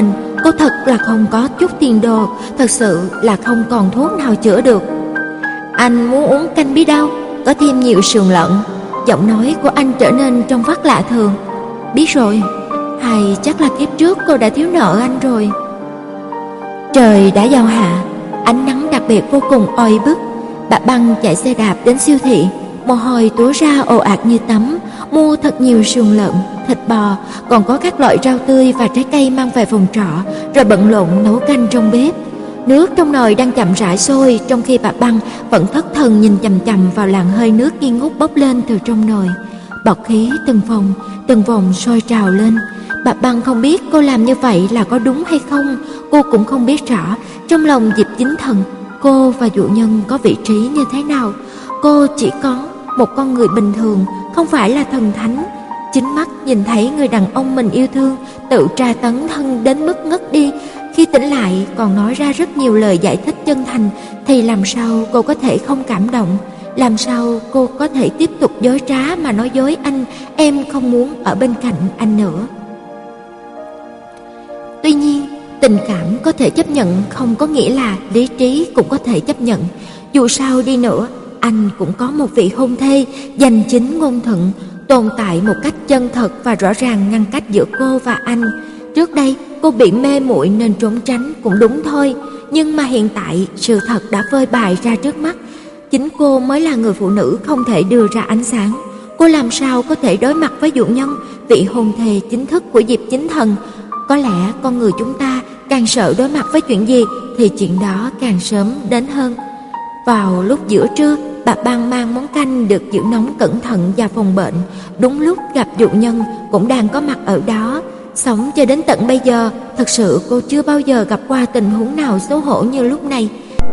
S1: cô thật là không có chút tiền đồ, thật sự là không còn thuốc nào chữa được. Anh muốn uống canh bí đao, có thêm nhiều sườn lợn. Giọng nói của anh trở nên trong vắt lạ thường. Biết rồi, hay chắc là kiếp trước cô đã thiếu nợ anh rồi. Trời đã vào hạ, ánh nắng đặc biệt vô cùng oi bức. Bà Băng chạy xe đạp đến siêu thị, mồ hôi túa ra ồ ạt như tắm, mua thật nhiều sườn lợn, thịt bò, còn có các loại rau tươi và trái cây mang về phòng trọ, rồi bận rộn nấu canh trong bếp. Nước trong nồi đang chậm rãi sôi, trong khi bà Băng vẫn thất thần nhìn chằm chằm vào làn hơi nước nghi ngút bốc lên từ trong nồi. Bọt khí từng vòng, từng vòng sôi trào lên. Bà Băng không biết cô làm như vậy là có đúng hay không, cô cũng không biết rõ trong lòng Diệp Chính Thần, cô và dụ nhân có vị trí như thế nào. Cô chỉ có một con người bình thường, không phải là thần thánh. Chính mắt nhìn thấy người đàn ông mình yêu thương tự tra tấn thân đến mức ngất đi, khi tỉnh lại còn nói ra rất nhiều lời giải thích chân thành, thì làm sao cô có thể không cảm động? Làm sao cô có thể tiếp tục dối trá mà nói dối anh, em không muốn ở bên cạnh anh nữa? Tuy nhiên, tình cảm có thể chấp nhận không có nghĩa là lý trí cũng có thể chấp nhận. Dù sao đi nữa, anh cũng có một vị hôn thê danh chính ngôn thuận, tồn tại một cách chân thật và rõ ràng ngăn cách giữa cô và anh. Trước đây cô bị mê muội nên trốn tránh cũng đúng thôi, nhưng mà hiện tại sự thật đã phơi bày ra trước mắt. Chính cô mới là người phụ nữ không thể đưa ra ánh sáng. Cô làm sao có thể đối mặt với dụ nhân, vị hôn thê chính thức của Diệp Chính Thần? Có lẽ con người chúng ta càng sợ đối mặt với chuyện gì thì chuyện đó càng sớm đến hơn. Vào lúc giữa trưa, bà Băng mang món canh được giữ nóng cẩn thận vào phòng bệnh. Đúng lúc gặp dụ nhân cũng đang có mặt ở đó. Sống cho đến tận bây giờ, thật sự cô chưa bao giờ gặp qua tình huống nào xấu hổ như lúc này.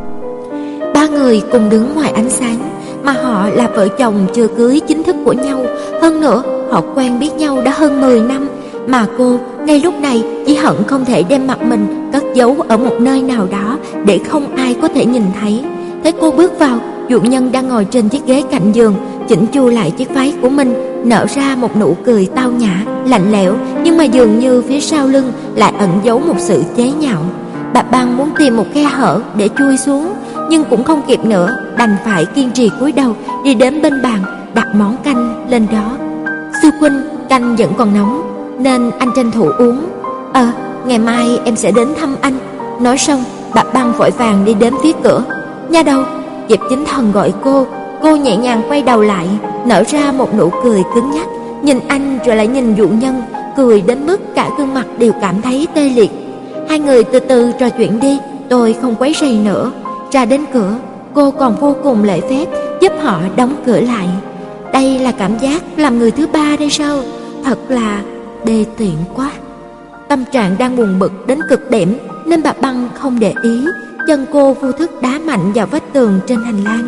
S1: Ba người cùng đứng ngoài ánh sáng, mà họ là vợ chồng chưa cưới chính thức của nhau. Hơn nữa, họ quen biết nhau đã hơn mười năm. Mà cô, ngay lúc này, chỉ hận không thể đem mặt mình cất giấu ở một nơi nào đó để không ai có thể nhìn thấy. Thấy cô bước vào, dụ nhân đang ngồi trên chiếc ghế cạnh giường, chỉnh chu lại chiếc váy của mình, nở ra một nụ cười tao nhã, lạnh lẽo, nhưng mà dường như phía sau lưng lại ẩn giấu một sự chế nhạo. Bà Băng muốn tìm một khe hở để chui xuống, nhưng cũng không kịp nữa, đành phải kiên trì cúi đầu đi đến bên bàn, đặt món canh lên đó. Sư huynh, canh vẫn còn nóng nên anh tranh thủ uống. Ờ, ngày mai em sẽ đến thăm anh. Nói xong, bà Băng vội vàng đi đến phía cửa. Nha đầu, Diệp Chính Thần gọi cô. Cô nhẹ nhàng quay đầu lại, nở ra một nụ cười cứng nhắc, nhìn anh rồi lại nhìn dụ nhân, cười đến mức cả gương mặt đều cảm thấy tê liệt. Hai người từ từ trò chuyện đi, tôi không quấy rầy nữa. Ra đến cửa, cô còn vô cùng lễ phép giúp họ đóng cửa lại. Đây là cảm giác làm người thứ ba đây sao? Thật là đê tiện quá. Tâm trạng đang buồn bực đến cực điểm nên bà Băng không để ý, chân cô vô thức đá mạnh vào vách tường trên hành lang.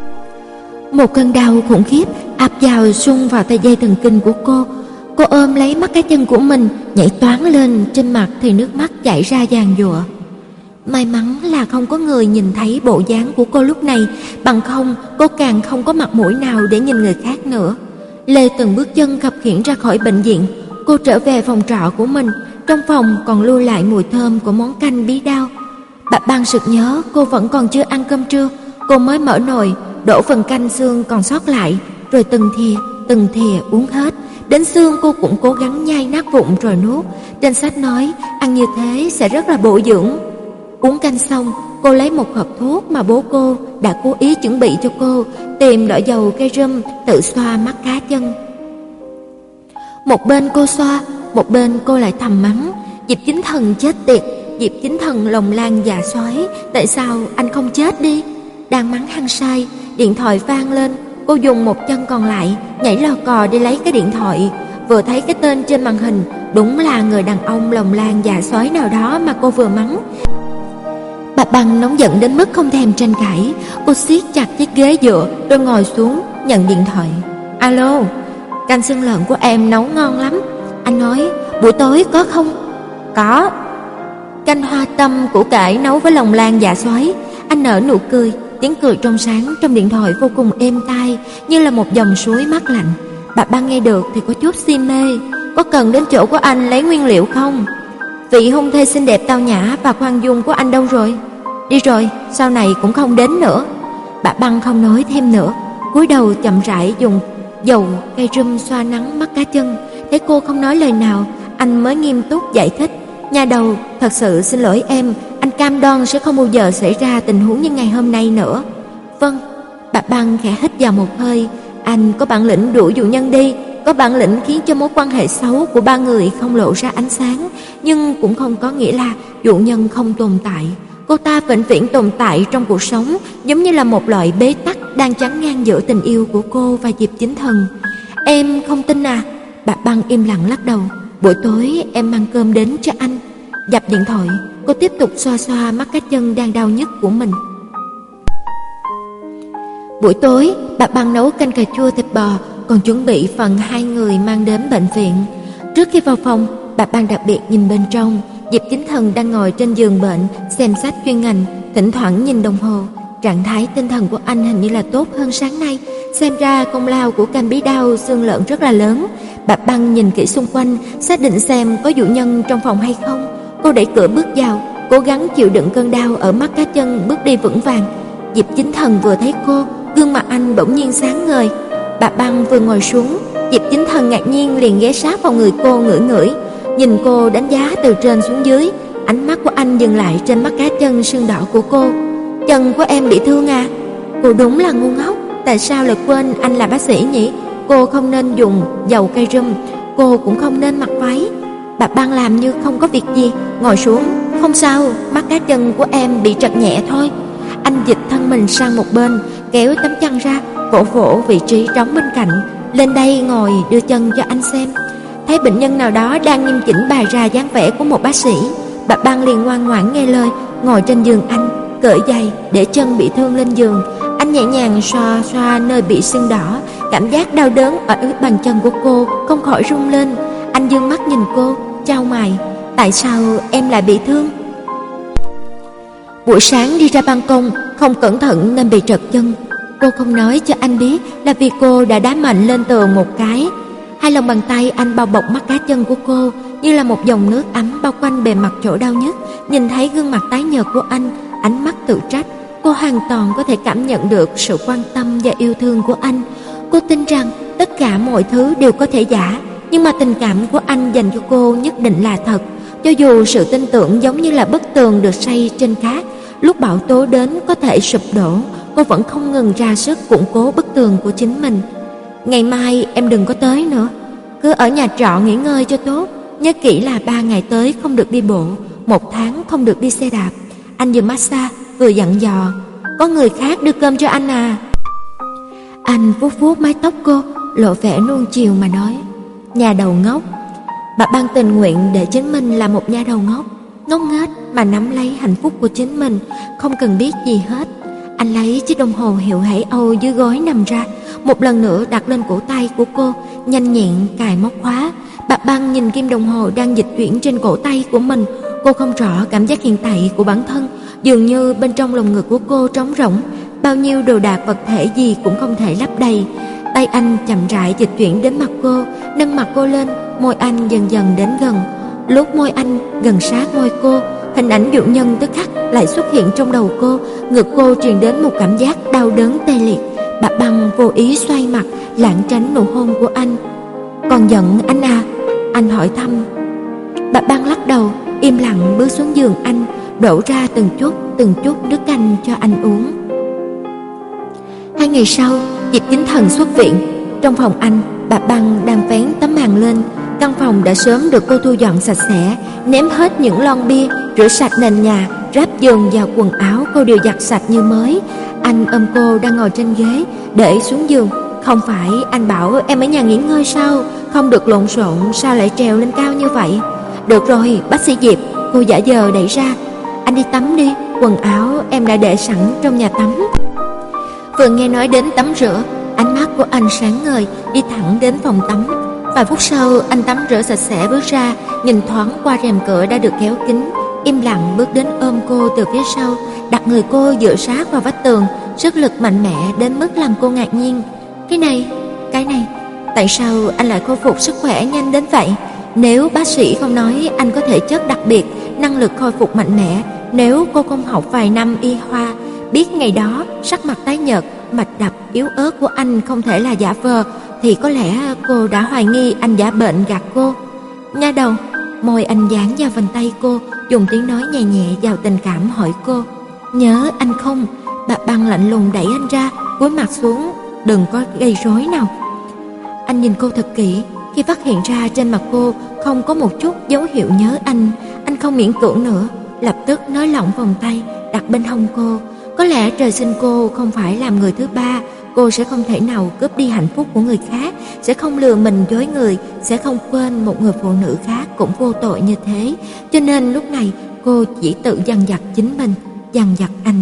S1: Một cơn đau khủng khiếp ập vào xung vào tay dây thần kinh của cô. Cô ôm lấy mắt cái chân của mình, nhảy toáng lên, trên mặt thì nước mắt chảy ra giàn giụa. May mắn là không có người nhìn thấy bộ dáng của cô lúc này, bằng không cô càng không có mặt mũi nào để nhìn người khác nữa. Lê từng bước chân khập khiễng ra khỏi bệnh viện. Cô trở về phòng trọ của mình, trong phòng còn lưu lại mùi thơm của món canh bí đao. Bà Băng sực nhớ cô vẫn còn chưa ăn cơm trưa. Cô mới mở nồi, đổ phần canh xương còn sót lại, rồi từng thìa, từng thìa uống hết. Đến xương cô cũng cố gắng nhai nát vụn rồi nuốt. Trên sách nói ăn như thế sẽ rất là bổ dưỡng. Uống canh xong, cô lấy một hộp thuốc mà bố cô đã cố ý chuẩn bị cho cô, tìm lọ dầu cây rum tự xoa mắt cá chân. Một bên cô xoa, một bên cô lại thầm mắng Diệp Chính Thần chết tiệt, Diệp Chính Thần lồng lan dạ sói, tại sao anh không chết đi? Đang mắng hăng say, điện thoại vang lên. Cô dùng một chân còn lại nhảy lò cò đi lấy cái điện thoại. Vừa thấy cái tên trên màn hình, đúng là người đàn ông lồng lan dạ sói nào đó mà cô vừa mắng. Bà Băng nóng giận đến mức không thèm tranh cãi. Cô siết chặt chiếc ghế dựa rồi ngồi xuống nhận điện thoại. Alo, canh xương lợn của em nấu ngon lắm. Anh nói buổi tối có không? Có. Canh hoa tâm củ cải nấu với lòng lan dạ xoáy. Anh nở nụ cười, tiếng cười trong sáng trong điện thoại vô cùng êm tai, như là một dòng suối mát lạnh. Bà Băng nghe được thì có chút si mê. Có cần đến chỗ của anh lấy nguyên liệu không? vị hôn thê xinh đẹp tao nhã và khoan dung của anh đâu rồi? Đi rồi, sau này cũng không đến nữa. Bà Băng không nói thêm nữa, cúi đầu chậm rãi dùng dầu cây rum xoa nắng mắt cá chân. Thấy cô không nói lời nào, anh mới nghiêm túc giải thích. Nhà đầu, thật sự xin lỗi em, anh cam đoan sẽ không bao giờ xảy ra tình huống như ngày hôm nay nữa. Vâng. Bà Băng khẽ hít vào một hơi. Anh có bản lĩnh đuổi dụ nhân đi, có bản lĩnh khiến cho mối quan hệ xấu của ba người không lộ ra ánh sáng, nhưng cũng không có nghĩa là dụ nhân không tồn tại. Cô ta vĩnh viễn tồn tại trong cuộc sống, giống như là một loại bế tắc đang chắn ngang giữa tình yêu của cô và Diệp Chính Thần. Em không tin à? Bà Băng im lặng lắc đầu. Buổi tối em mang cơm đến cho anh. Dập điện thoại, cô tiếp tục xoa xoa mắt cá chân đang đau nhức của mình. Buổi tối, bà Băng nấu canh cà chua thịt bò, còn chuẩn bị phần hai người mang đến bệnh viện. Trước khi vào phòng, bà Băng đặc biệt nhìn bên trong. Diệp Chính Thần đang ngồi trên giường bệnh, xem sách chuyên ngành, thỉnh thoảng nhìn đồng hồ. Trạng thái tinh thần của anh hình như là tốt hơn sáng nay. Xem ra công lao của canh bí đao xương lợn rất là lớn. Bà Băng nhìn kỹ xung quanh, xác định xem có dụ nhân trong phòng hay không. Cô đẩy cửa bước vào, cố gắng chịu đựng cơn đau ở mắt cá chân, bước đi vững vàng. Diệp Chính Thần vừa thấy cô, gương mặt anh bỗng nhiên sáng ngời. Bà Băng vừa ngồi xuống, Diệp Chính Thần ngạc nhiên liền ghé sát vào người cô ngửi ngửi, nhìn cô đánh giá từ trên xuống dưới. Ánh mắt của anh dừng lại trên mắt cá chân sưng đỏ của cô. Chân của em bị thương à? Cô đúng là ngu ngốc, tại sao lại quên anh là bác sĩ nhỉ? Cô không nên dùng dầu cây rum, cô cũng không nên mặc váy. Bà Băng làm như không có việc gì, ngồi xuống. Không sao, mắt cá chân của em bị trật nhẹ thôi. Anh dịch thân mình sang một bên, kéo tấm chăn ra, vỗ vỗ vị trí trống bên cạnh. Lên đây ngồi đưa chân cho anh xem. Thấy bệnh nhân nào đó đang nghiêm chỉnh bày ra dáng vẻ của một bác sĩ, bà Băng liền ngoan ngoãn nghe lời, ngồi trên giường anh, cởi giày để chân bị thương lên giường. Anh nhẹ nhàng xoa xoa nơi bị sưng đỏ, cảm giác đau đớn ở bàn chân của cô không khỏi rung lên. Anh dương mắt nhìn cô, chau mày. Tại sao em lại bị thương? Buổi sáng đi ra ban công, không cẩn thận nên bị trật chân. Cô không nói cho anh biết là vì cô đã đá mạnh lên tường một cái. Hai lòng bàn tay anh bao bọc mắt cá chân của cô như là một dòng nước ấm bao quanh bề mặt chỗ đau nhất. Nhìn thấy gương mặt tái nhợt của anh, ánh mắt tự trách, cô hoàn toàn có thể cảm nhận được sự quan tâm và yêu thương của anh. Cô tin rằng tất cả mọi thứ đều có thể giả, nhưng mà tình cảm của anh dành cho cô nhất định là thật. Cho dù sự tin tưởng giống như là bức tường được xây trên cát, lúc bão tố đến có thể sụp đổ, cô vẫn không ngừng ra sức củng cố bức tường của chính mình. Ngày mai em đừng có tới nữa, cứ ở nhà trọ nghỉ ngơi cho tốt. Nhớ kỹ là ba ngày tới không được đi bộ, một tháng không được đi xe đạp. Anh vừa massage vừa dặn dò. Có người khác đưa cơm cho anh à? Anh vuốt vuốt mái tóc cô, lộ vẻ nuông chiều mà nói. Nhà đầu ngốc. Bà Băng tình nguyện để chính mình là một nhà đầu ngốc, ngốc nghếch mà nắm lấy hạnh phúc của chính mình, không cần biết gì hết. Anh lấy chiếc đồng hồ hiệu Hải Âu dưới gối nằm ra, một lần nữa đặt lên cổ tay của cô, nhanh nhẹn cài móc khóa. Bà Băng nhìn kim đồng hồ đang dịch chuyển trên cổ tay của mình. Cô không rõ cảm giác hiện tại của bản thân, dường như bên trong lồng ngực của cô trống rỗng, bao nhiêu đồ đạc vật thể gì cũng không thể lấp đầy. Tay anh chậm rãi dịch chuyển đến mặt cô, nâng mặt cô lên, môi anh dần dần đến gần. Lúc môi anh gần sát môi cô, hình ảnh dụ nhân tức khắc lại xuất hiện trong đầu cô, ngực cô truyền đến một cảm giác đau đớn tê liệt. Bà Băng vô ý xoay mặt, lảng tránh nụ hôn của anh. Còn giận anh à? Anh hỏi thăm. Bà Băng lắc đầu, im lặng bước xuống giường anh, đổ ra từng chút từng chút nước canh cho anh uống. Hai ngày sau, Diệp Chính Thần xuất viện. Trong phòng anh, bà Băng đang vén tấm màn lên. Căn phòng đã sớm được cô thu dọn sạch sẽ, ném hết những lon bia, rửa sạch nền nhà, ráp giường và quần áo cô đều giặt sạch như mới. Anh ôm cô đang ngồi trên ghế, để xuống giường. Không phải anh bảo em ở nhà nghỉ ngơi sao? Không được lộn xộn, sao lại trèo lên cao như vậy? Được rồi, bác sĩ Diệp, cô giả vờ đẩy ra. Anh đi tắm đi, quần áo em đã để sẵn trong nhà tắm. Vừa nghe nói đến tắm rửa, ánh mắt của anh sáng ngời, đi thẳng đến phòng tắm. Vài phút sau, anh tắm rửa sạch sẽ bước ra, nhìn thoáng qua rèm cửa đã được kéo kín, im lặng bước đến ôm cô từ phía sau, đặt người cô dựa sát vào vách tường, sức lực mạnh mẽ đến mức làm cô ngạc nhiên. Cái này, cái này, tại sao anh lại khôi phục sức khỏe nhanh đến vậy? Nếu bác sĩ không nói anh có thể chất đặc biệt, năng lực khôi phục mạnh mẽ, nếu cô không học vài năm y khoa, biết ngày đó sắc mặt tái nhợt, mạch đập yếu ớt của anh không thể là giả vờ, thì có lẽ cô đã hoài nghi anh giả bệnh gạt cô. Nha đầu, môi anh dán vào vành tay cô, dùng tiếng nói nhẹ nhẹ giàu tình cảm hỏi cô, nhớ anh không? Bà Băng lạnh lùng đẩy anh ra, cúi mặt xuống, đừng có gây rối nào. Anh nhìn cô thật kỹ, khi phát hiện ra trên mặt cô không có một chút dấu hiệu nhớ anh, anh không miễn cưỡng nữa, lập tức nới lỏng vòng tay đặt bên hông cô. Có lẽ trời sinh cô không phải làm người thứ ba, cô sẽ không thể nào cướp đi hạnh phúc của người khác, sẽ không lừa mình dối người, sẽ không quên một người phụ nữ khác cũng vô tội như thế. Cho nên lúc này cô chỉ tự dằn vặt chính mình, dằn vặt anh.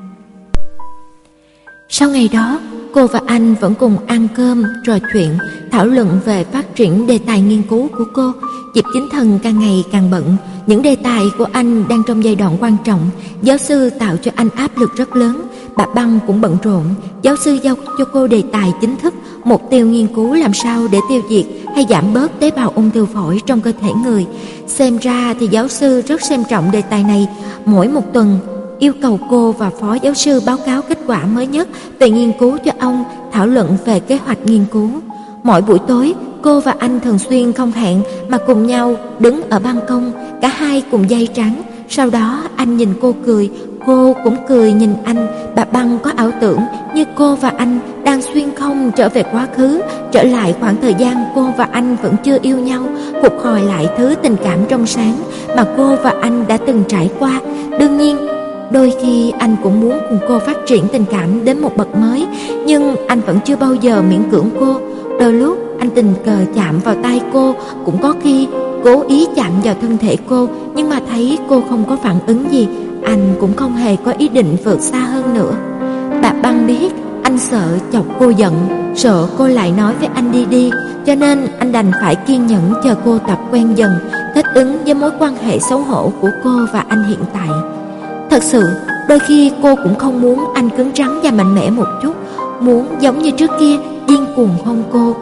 S1: Sau ngày đó, cô và anh vẫn cùng ăn cơm, trò chuyện, thảo luận về phát triển đề tài nghiên cứu của cô. Diệp Chính Thần càng ngày càng bận, những đề tài của anh đang trong giai đoạn quan trọng, giáo sư tạo cho anh áp lực rất lớn. Bà Băng cũng bận rộn, giáo sư giao cho cô đề tài chính thức, mục tiêu nghiên cứu làm sao để tiêu diệt hay giảm bớt tế bào ung thư phổi trong cơ thể người. Xem ra thì giáo sư rất xem trọng đề tài này, mỗi một tuần yêu cầu cô và phó giáo sư báo cáo kết quả mới nhất về nghiên cứu cho ông, thảo luận về kế hoạch nghiên cứu. Mỗi buổi tối, cô và anh thường xuyên không hẹn mà cùng nhau đứng ở ban công, cả hai cùng dây trắng. Sau đó anh nhìn cô cười, cô cũng cười nhìn anh. Bà Băng có ảo tưởng như cô và anh đang xuyên không trở về quá khứ, trở lại khoảng thời gian cô và anh vẫn chưa yêu nhau, phục hồi lại thứ tình cảm trong sáng mà cô và anh đã từng trải qua. Đương nhiên, đôi khi anh cũng muốn cùng cô phát triển tình cảm đến một bậc mới, nhưng anh vẫn chưa bao giờ miễn cưỡng cô. Đôi lúc anh tình cờ chạm vào tay cô, cũng có khi cố ý chạm vào thân thể cô, nhưng mà thấy cô không có phản ứng gì, anh cũng không hề có ý định vượt xa hơn nữa. Bà Băng biết anh sợ chọc cô giận, sợ cô lại nói với anh đi đi, cho nên anh đành phải kiên nhẫn chờ cô tập quen dần, thích ứng với mối quan hệ xấu hổ của cô và anh hiện tại. Thật sự, đôi khi cô cũng không muốn anh cứng rắn và mạnh mẽ một chút, muốn giống như trước kia điên cuồng hôn cô.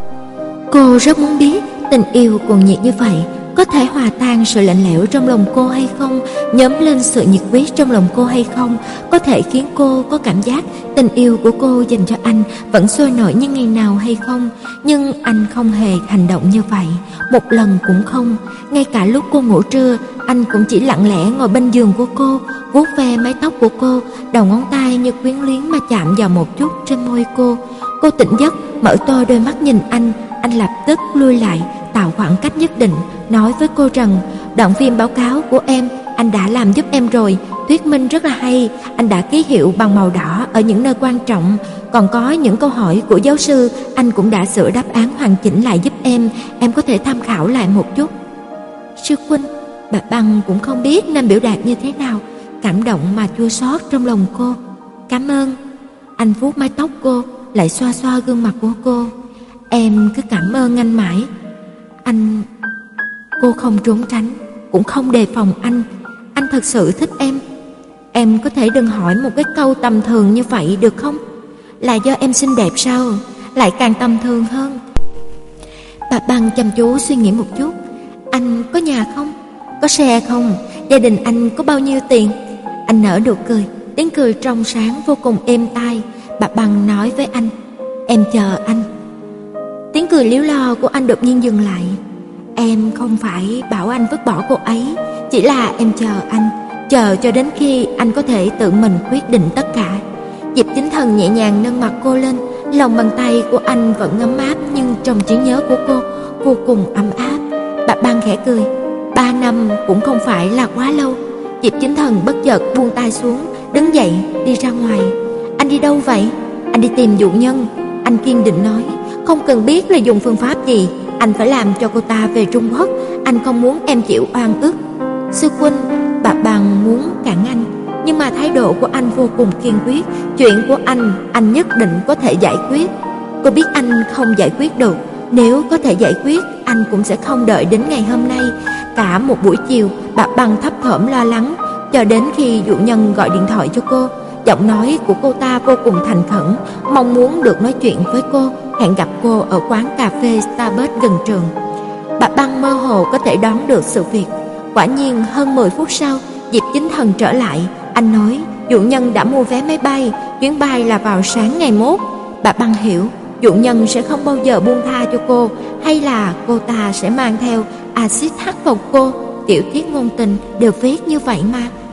S1: Cô rất muốn biết tình yêu cuồng nhiệt như vậy có thể hòa tan sự lạnh lẽo trong lòng cô hay không, nhóm lên sự nhiệt huyết trong lòng cô hay không, có thể khiến cô có cảm giác tình yêu của cô dành cho anh vẫn sôi nổi như ngày nào hay không. Nhưng anh không hề hành động như vậy, một lần cũng không. Ngay cả lúc cô ngủ trưa, anh cũng chỉ lặng lẽ ngồi bên giường của cô, vuốt ve mái tóc của cô, đầu ngón tay như quyến luyến mà chạm vào một chút trên môi cô. Cô tỉnh giấc, mở to đôi mắt nhìn anh, anh lập tức lui lại, tạo khoảng cách nhất định, nói với cô rằng đoạn phim báo cáo của em anh đã làm giúp em rồi, thuyết minh rất là hay, anh đã ký hiệu bằng màu đỏ ở những nơi quan trọng, còn có những câu hỏi của giáo sư anh cũng đã sửa đáp án hoàn chỉnh lại giúp em, em có thể tham khảo lại một chút. Sư huynh, bà Băng cũng không biết nên biểu đạt như thế nào, cảm động mà chua xót trong lòng cô. Cảm ơn. Anh vuốt mái tóc cô, lại xoa xoa gương mặt của cô. Em cứ cảm ơn anh mãi. Anh... Cô không trốn tránh, cũng không đề phòng anh. Anh thật sự thích em. Em có thể đừng hỏi một cái câu tầm thường như vậy được không? Là do em xinh đẹp sao? Lại càng tầm thường hơn. Bà Băng chăm chú suy nghĩ một chút. Anh có nhà không? Có xe không? Gia đình anh có bao nhiêu tiền? Anh nở nụ cười, tiếng cười trong sáng vô cùng êm tai. Bà Băng nói với anh, em chờ anh. Tiếng cười líu lo của anh đột nhiên dừng lại. Em không phải bảo anh vứt bỏ cô ấy, chỉ là em chờ anh, chờ cho đến khi anh có thể tự mình quyết định tất cả. Diệp Chính Thần nhẹ nhàng nâng mặt cô lên, lòng bàn tay của anh vẫn ấm áp, nhưng trong trí nhớ của cô vô cùng ấm áp. Bà Băng khẽ cười. Ba năm cũng không phải là quá lâu. Diệp Chính Thần bất chợt buông tay xuống, đứng dậy đi ra ngoài. Anh đi đâu vậy? Anh đi tìm dụ nhân. Anh kiên định nói. Không cần biết là dùng phương pháp gì, anh phải làm cho cô ta về Trung Quốc. Anh không muốn em chịu oan ức. Sư huynh, bà Băng muốn cản anh, nhưng mà thái độ của anh vô cùng kiên quyết. Chuyện của anh, anh nhất định có thể giải quyết. Cô biết anh không giải quyết được. Nếu có thể giải quyết, anh cũng sẽ không đợi đến ngày hôm nay. Cả một buổi chiều, bà Băng thấp thỏm lo lắng, cho đến khi dụ nhân gọi điện thoại cho cô. Giọng nói của cô ta vô cùng thành khẩn, mong muốn được nói chuyện với cô, hẹn gặp cô ở quán cà phê Starbucks gần trường. Bà Băng mơ hồ có thể đoán được sự việc. Quả nhiên hơn mười phút sau, Diệp Chính Thần trở lại. Anh nói chủ nhân đã mua vé máy bay, chuyến bay là vào sáng ngày mốt. Bà Băng hiểu chủ nhân sẽ không bao giờ buông tha cho cô, hay là cô ta sẽ mang theo axit hắc vào cô. Tiểu thuyết ngôn tình đều viết như vậy mà.